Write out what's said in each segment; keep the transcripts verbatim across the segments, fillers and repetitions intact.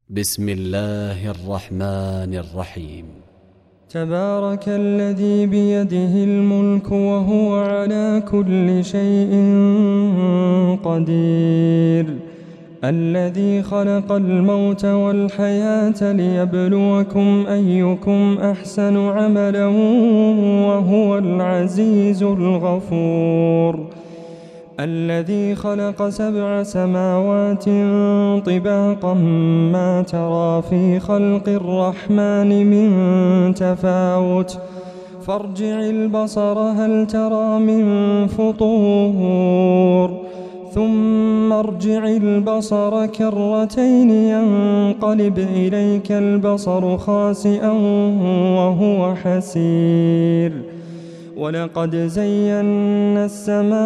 بسم الله الرحمن الرحيم. تبارك الذي بيده الملك وهو على كل شيء قدير، الذي خلق الموت والحياة ليبلوكم أيكم أحسن عملا وهو العزيز الغفور، الذي خلق سبع سماوات طباقا ما ترى في خلق الرحمن من تفاوت فارجع البصر هل ترى من فطور ثم ارجع البصر كرتين ينقلب إليك البصر خاسئا وهو حسير، ولقد زينا السماء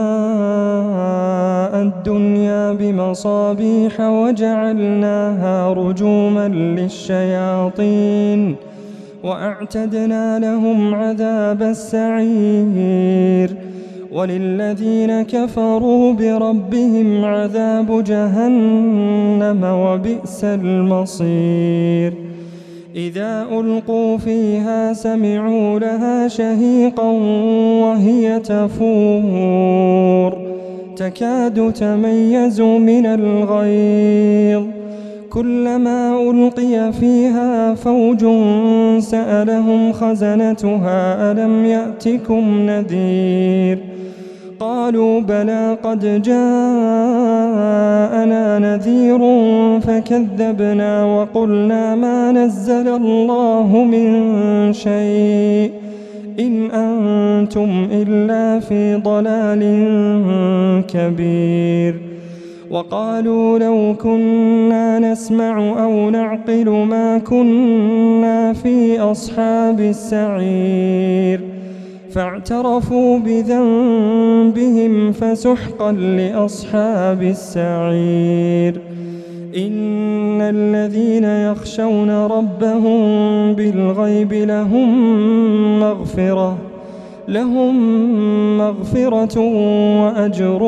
الدنيا بمصابيح وجعلناها رجوما للشياطين وأعتدنا لهم عذاب السعير، وللذين كفروا بربهم عذاب جهنم وبئس المصير. إذا ألقوا فيها سمعوا لها شهيقا وهي تفور تكاد تميز من الغيظ، كلما ألقي فيها فوج سألهم خزنتها ألم يأتكم نذير، قالوا بلى قد جاءنا نذير فكذبنا وقلنا ما نزل الله من شيء إن أنتم إلا في ضلال كبير، وقالوا لو كنا نسمع أو نعقل ما كنا في أصحاب السعير، فاعترفوا بذنبهم فسحقا لأصحاب السعير. إن الذين يخشون ربهم بالغيب لهم مغفرة لهم مغفرة وأجر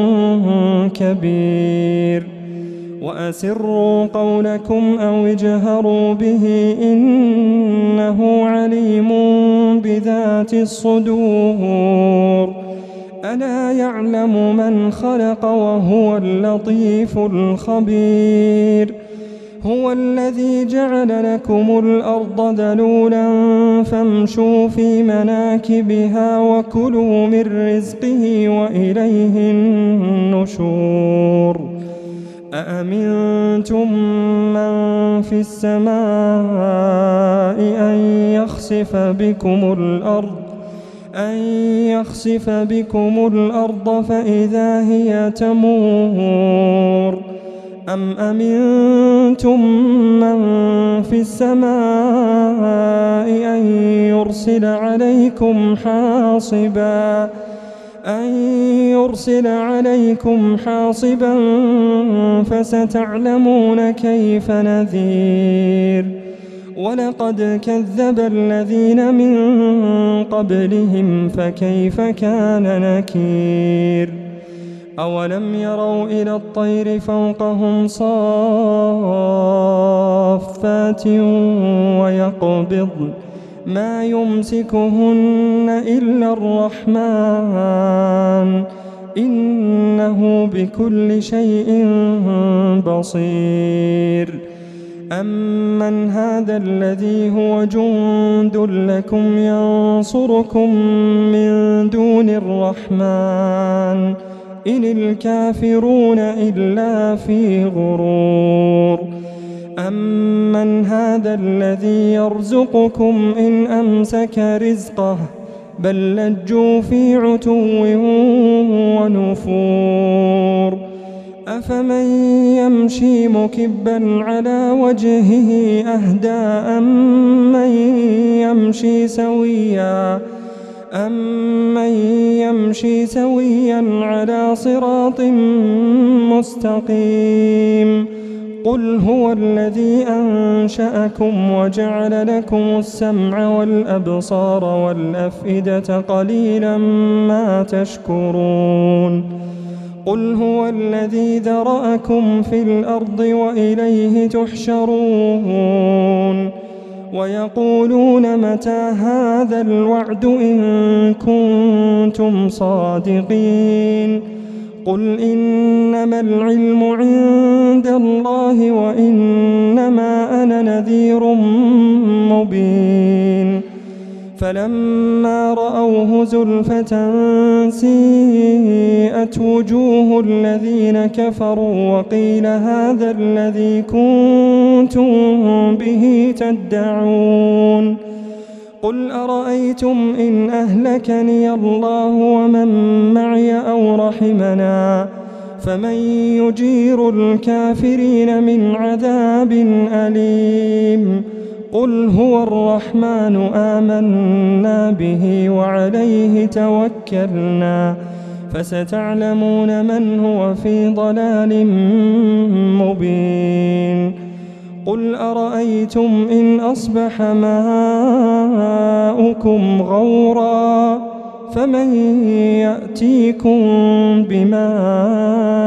كبير، وأسروا قولكم أو اجهروا به إنه عليم بذات الصدور، ألا يعلم من خلق وهو اللطيف الخبير، هو الذي جعل لكم الأرض ذلولا فامشوا في مناكبها وكلوا من رزقه وإليه النشور. أأمنتم من في السماء أن يخسف بكم الأرض أن يخسف بكم الأرض فإذا هي تمور، أم أمنتم من في السماء أن يرسل عليكم حاصبا أن يرسل عليكم حاصبا فستعلمون كيف نذير، ولقد كذب الذين من قبلهم فكيف كان نكير. أولم يروا إلى الطير فوقهم صافات ويقبضن ما يمسكهن إلا الرحمن إنه بكل شيء بصير. أمن هذا الذي هو جند لكم ينصركم من دون الرحمن إن الكافرون إلا في غرور. أمن هذا الذي يرزقكم إن أمسك رزقه بل لجوا في عتو ونفور، أفمن يمشي مكبا على وجهه أهدى أمن يمشي سويا أمن يمشي سويا على صراط مستقيم، قل هو الذي أنشأكم وجعل لكم السمع والأبصار والأفئدة قليلا ما تشكرون. قل هو الذي ذرأكم في الأرض وإليه تحشرون ويقولون متى هذا الوعد إن كنتم صادقين قل إنما العلم عند الله وإنما أنا نذير مبين فلما رأوه زلفة سيئت وجوه الذين كفروا وقيل هذا الذي كنتم به تدعون قل أرأيتم إن أهلكني الله ومن معي أو رحمنا فمن يجير الكافرين من عذاب أليم قل هو الرحمن آمنا به وعليه توكلنا فستعلمون من هو في ضلال مبين قل أرأيتم إن أصبح ماؤكم غورا فمن يأتيكم بماء